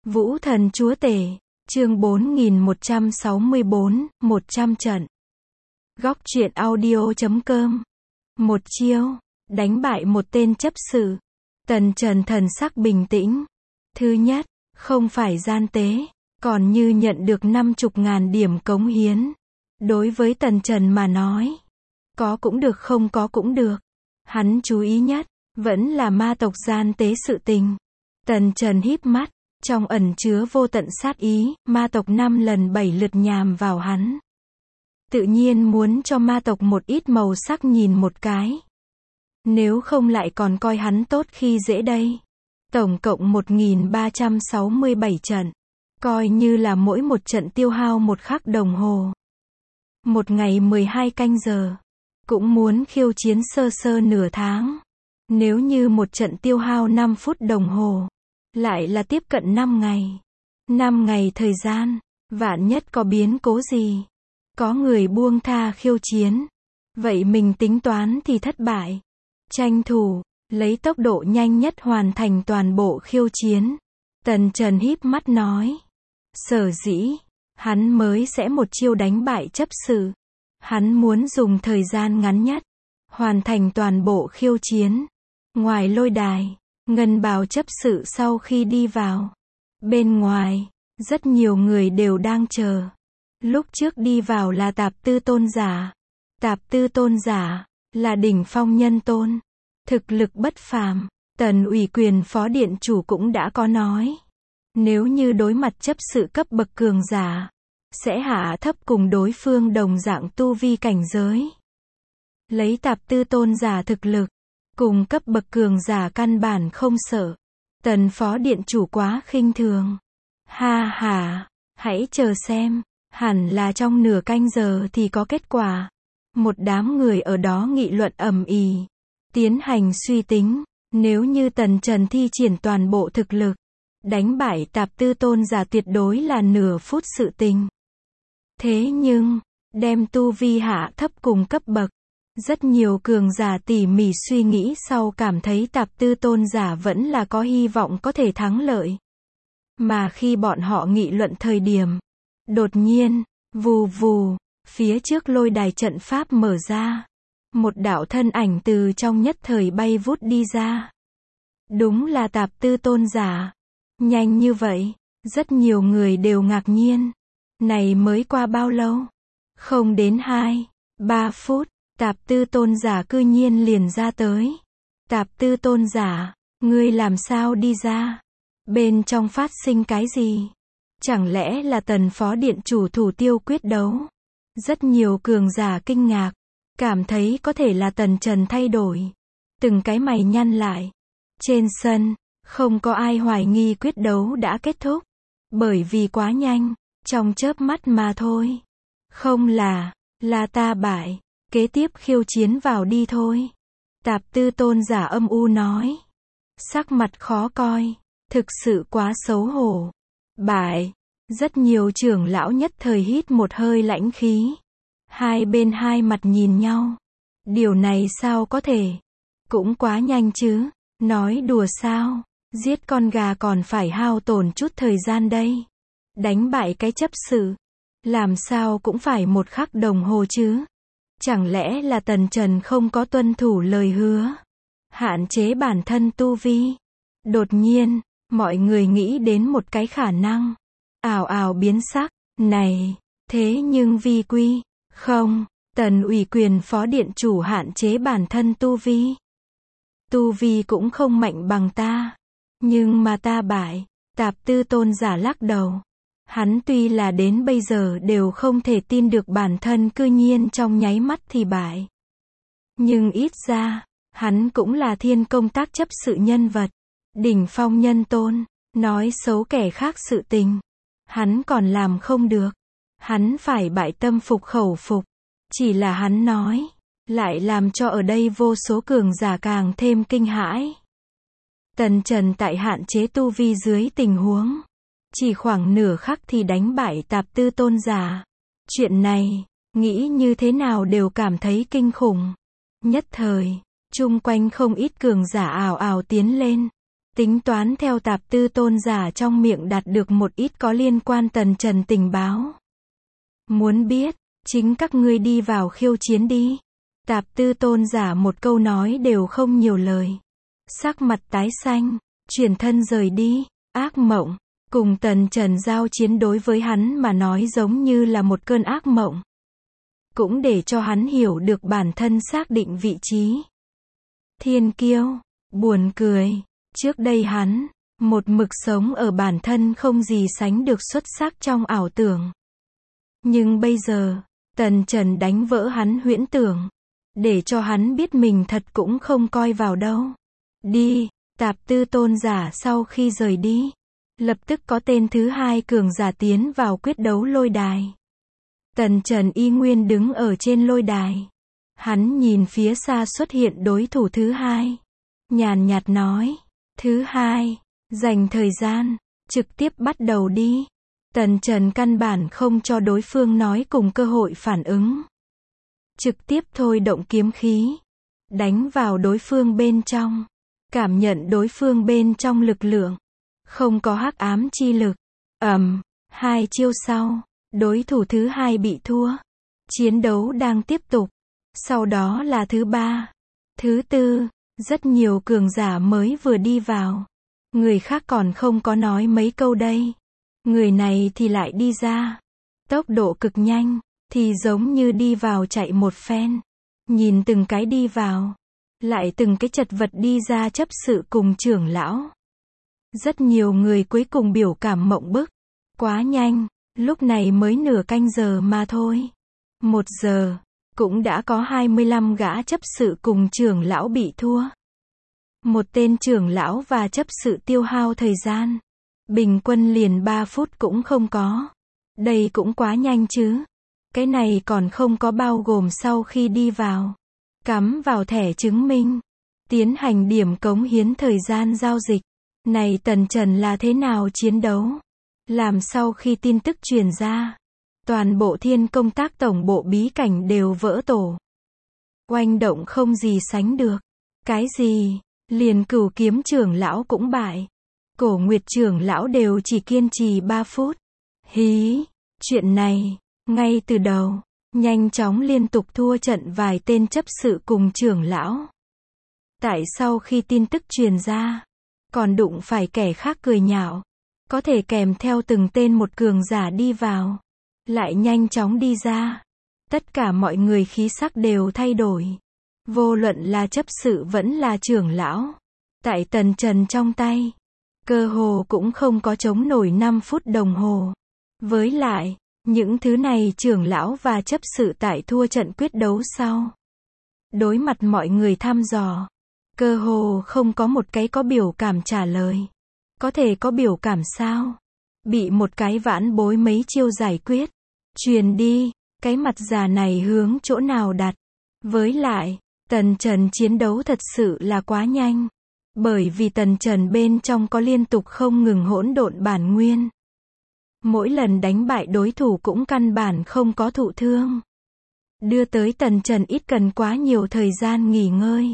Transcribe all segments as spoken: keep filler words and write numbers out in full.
Vũ thần chúa tể, chương bốn nghìn một trăm sáu mươi bốn, một trăm trận. Góc truyện audio chấm com. Một chiêu, đánh bại một tên chấp sự. Tần Trần thần sắc bình tĩnh. Thứ nhất, không phải gian tế, còn như nhận được năm chục ngàn điểm cống hiến. Đối với Tần Trần mà nói, có cũng được không có cũng được. Hắn chú ý nhất, vẫn là ma tộc gian tế sự tình. Tần Trần híp mắt, trong ẩn chứa vô tận sát ý, ma tộc năm lần bảy lượt nhằm vào hắn. Tự nhiên muốn cho ma tộc một ít màu sắc nhìn một cái. Nếu không lại còn coi hắn tốt khi dễ đây. Tổng cộng một nghìn ba trăm sáu mươi bảy trận. Coi như là mỗi một trận tiêu hao một khắc đồng hồ. Một ngày mười hai canh giờ. Cũng muốn khiêu chiến sơ sơ nửa tháng. Nếu như một trận tiêu hao năm phút đồng hồ. Lại là tiếp cận năm ngày. năm ngày thời gian. Vạn nhất có biến cố gì. Có người buông tha khiêu chiến. Vậy mình tính toán thì thất bại. Tranh thủ, lấy tốc độ nhanh nhất hoàn thành toàn bộ khiêu chiến. Tần Trần híp mắt nói. Sở dĩ, hắn mới sẽ một chiêu đánh bại chấp sự. Hắn muốn dùng thời gian ngắn nhất. Hoàn thành toàn bộ khiêu chiến. Ngoài lôi đài, ngân bào chấp sự sau khi đi vào. Bên ngoài, rất nhiều người đều đang chờ. Lúc trước đi vào là tạp tư tôn giả. Tạp tư tôn giả, là đỉnh phong nhân tôn. Thực lực bất phàm, Tần ủy quyền phó điện chủ cũng đã có nói. Nếu như đối mặt chấp sự cấp bậc cường giả, sẽ hạ thấp cùng đối phương đồng dạng tu vi cảnh giới. Lấy tạp tư tôn giả thực lực, cùng cấp bậc cường giả căn bản không sợ. Tần phó điện chủ quá khinh thường. Ha ha, hãy chờ xem, hẳn là trong nửa canh giờ thì có kết quả. Một đám người ở đó nghị luận ầm ĩ, tiến hành suy tính, nếu như Tần Trần thi triển toàn bộ thực lực, đánh bại tạp tư tôn giả tuyệt đối là nửa phút sự tình. Thế nhưng, đem tu vi hạ thấp cùng cấp bậc, rất nhiều cường giả tỉ mỉ suy nghĩ sau cảm thấy tạp tư tôn giả vẫn là có hy vọng có thể thắng lợi. Mà khi bọn họ nghị luận thời điểm, đột nhiên, vù vù, phía trước lôi đài trận pháp mở ra. Một đạo thân ảnh từ trong nhất thời bay vút đi ra. Đúng là tạp tư tôn giả. Nhanh như vậy, rất nhiều người đều ngạc nhiên. Này mới qua bao lâu? Không đến hai, ba phút, tạp tư tôn giả cư nhiên liền ra tới. Tạp tư tôn giả, ngươi làm sao đi ra? Bên trong phát sinh cái gì? Chẳng lẽ là Tần phó điện chủ thủ tiêu quyết đấu? Rất nhiều cường giả kinh ngạc, cảm thấy có thể là Tần Trần thay đổi. Từng cái mày nhăn lại. Trên sân, không có ai hoài nghi quyết đấu đã kết thúc. Bởi vì quá nhanh, trong chớp mắt mà thôi. Không là, là ta bại, kế tiếp khiêu chiến vào đi thôi. Tạp tư tôn giả âm u nói. Sắc mặt khó coi, thực sự quá xấu hổ. Bại, rất nhiều trưởng lão nhất thời hít một hơi lãnh khí. Hai bên hai mặt nhìn nhau. Điều này sao có thể? Cũng quá nhanh chứ. Nói đùa sao? Giết con gà còn phải hao tổn chút thời gian đây. Đánh bại cái chấp sự. Làm sao cũng phải một khắc đồng hồ chứ. Chẳng lẽ là Tần Trần không có tuân thủ lời hứa? Hạn chế bản thân tu vi. Đột nhiên, mọi người nghĩ đến một cái khả năng. Ào ào biến sắc. Này, thế nhưng vi quy. Không, Tần ủy quyền phó điện chủ hạn chế bản thân tu vi. Tu vi cũng không mạnh bằng ta. Nhưng mà ta bại. Tạp tư tôn giả lắc đầu. Hắn tuy là đến bây giờ đều không thể tin được bản thân cư nhiên trong nháy mắt thì bại. Nhưng ít ra, hắn cũng là thiên công tác chấp sự nhân vật. Đỉnh phong nhân tôn, nói xấu kẻ khác sự tình. Hắn còn làm không được. Hắn phải bại tâm phục khẩu phục. Chỉ là hắn nói, lại làm cho ở đây vô số cường giả càng thêm kinh hãi. Tần Trần tại hạn chế tu vi dưới tình huống, chỉ khoảng nửa khắc thì đánh bại tạp tư tôn giả. Chuyện này, nghĩ như thế nào đều cảm thấy kinh khủng. Nhất thời, chung quanh không ít cường giả ào ào tiến lên. tính toán theo Tạp Tư Tôn giả trong miệng đạt được một ít có liên quan Tần Trần tình báo. Muốn biết, chính các ngươi đi vào khiêu chiến đi. Tạp Tư Tôn giả một câu nói đều không nhiều lời. Sắc mặt tái xanh, chuyển thân rời đi. Ác mộng, cùng Tần Trần giao chiến đối với hắn mà nói giống như là một cơn ác mộng. Cũng để cho hắn hiểu được bản thân xác định vị trí. Thiên kiêu, buồn cười, trước đây hắn, một mực sống ở bản thân không gì sánh được xuất sắc trong ảo tưởng. Nhưng bây giờ, Tần Trần đánh vỡ hắn huyễn tưởng, để cho hắn biết mình thật cũng không coi vào đâu. Đi, Tạp Tư Tôn giả sau khi rời đi, lập tức có tên thứ hai cường giả tiến vào quyết đấu lôi đài. Tần Trần y nguyên đứng ở trên lôi đài. Hắn nhìn phía xa xuất hiện đối thủ thứ hai. Nhàn nhạt nói, thứ hai, dành thời gian, trực tiếp bắt đầu đi. Tần Trần căn bản không cho đối phương nói cùng cơ hội phản ứng. Trực tiếp thôi động kiếm khí, đánh vào đối phương bên trong. Cảm nhận đối phương bên trong lực lượng. Không có hắc ám chi lực. Ầm, hai chiêu sau, đối thủ thứ hai bị thua. Chiến đấu đang tiếp tục. Sau đó là thứ ba, thứ tư, rất nhiều cường giả mới vừa đi vào. Người khác còn không có nói mấy câu đây. Người này thì lại đi ra. Tốc độ cực nhanh, thì giống như đi vào chạy một phen. Nhìn từng cái đi vào, lại từng cái chật vật đi ra chấp sự cùng trưởng lão. Rất nhiều người cuối cùng biểu cảm mộng bức. Quá nhanh, lúc này mới nửa canh giờ mà thôi. Một giờ, cũng đã có hai mươi lăm gã chấp sự cùng trưởng lão bị thua. Một tên trưởng lão và chấp sự tiêu hao thời gian. Bình quân liền ba phút cũng không có. Đây cũng quá nhanh chứ. Cái này còn không có bao gồm sau khi đi vào. Cắm vào thẻ chứng minh. Tiến hành điểm cống hiến thời gian giao dịch. Này Tần Trần là thế nào chiến đấu? Làm sau khi tin tức truyền ra. Toàn bộ thiên công tác tổng bộ bí cảnh đều vỡ tổ. Oanh động không gì sánh được. Cái gì? Liền Cửu Kiếm trưởng lão cũng bại. Cổ Nguyệt trưởng lão đều chỉ kiên trì ba phút. Hí, chuyện này, ngay từ đầu, nhanh chóng liên tục thua trận vài tên chấp sự cùng trưởng lão. Tại sau khi tin tức truyền ra, còn đụng phải kẻ khác cười nhạo. Có thể kèm theo từng tên một cường giả đi vào. Lại nhanh chóng đi ra. Tất cả mọi người khí sắc đều thay đổi. Vô luận là chấp sự vẫn là trưởng lão. Tại Tần Trần trong tay. Cơ hồ cũng không có chống nổi năm phút đồng hồ. Với lại, những thứ này trưởng lão và chấp sự tại thua trận quyết đấu sau. Đối mặt mọi người thăm dò. Cơ hồ không có một cái có biểu cảm trả lời. Có thể có biểu cảm sao? Bị một cái vãn bối mấy chiêu giải quyết. Truyền đi, cái mặt già này hướng chỗ nào đặt. Với lại, Tần Trần chiến đấu thật sự là quá nhanh. Bởi vì Tần Trần bên trong có liên tục không ngừng hỗn độn bản nguyên. Mỗi lần đánh bại đối thủ cũng căn bản không có thụ thương. Đưa tới Tần Trần ít cần quá nhiều thời gian nghỉ ngơi.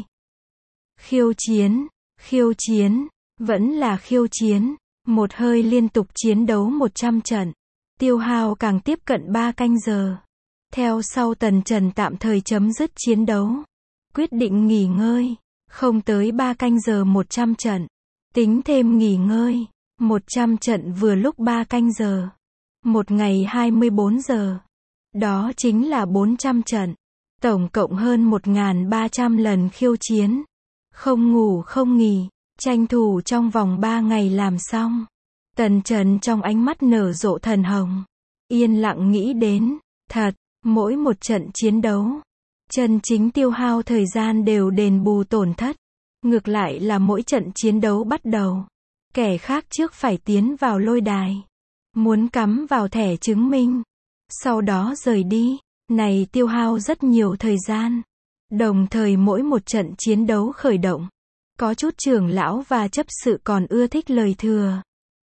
Khiêu chiến, khiêu chiến, vẫn là khiêu chiến. Một hơi liên tục chiến đấu một trăm trận. Tiêu hao càng tiếp cận ba canh giờ. Theo sau Tần Trần tạm thời chấm dứt chiến đấu. Quyết định nghỉ ngơi. Không tới ba canh giờ một trăm trận. Tính thêm nghỉ ngơi. một trăm trận vừa lúc ba canh giờ. Một ngày hai mươi bốn giờ. Đó chính là bốn trăm trận. Tổng cộng hơn một nghìn ba trăm lần khiêu chiến. Không ngủ không nghỉ. Tranh thủ trong vòng ba ngày làm xong. Tần Trần trong ánh mắt nở rộ thần hồng. Yên lặng nghĩ đến. Thật, mỗi một trận chiến đấu. Chân chính tiêu hao thời gian đều đền bù tổn thất. Ngược lại là mỗi trận chiến đấu bắt đầu. Kẻ khác trước phải tiến vào lôi đài. Muốn cắm vào thẻ chứng minh. Sau đó rời đi. Này tiêu hao rất nhiều thời gian. Đồng thời mỗi một trận chiến đấu khởi động. Có chút trưởng lão và chấp sự còn ưa thích lời thừa.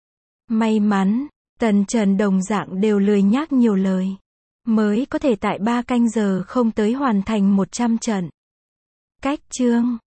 May mắn, Tần Trần đồng dạng đều lười nhác nhiều lời. Mới có thể tại ba canh giờ không tới hoàn thành một trăm trận. Cách chương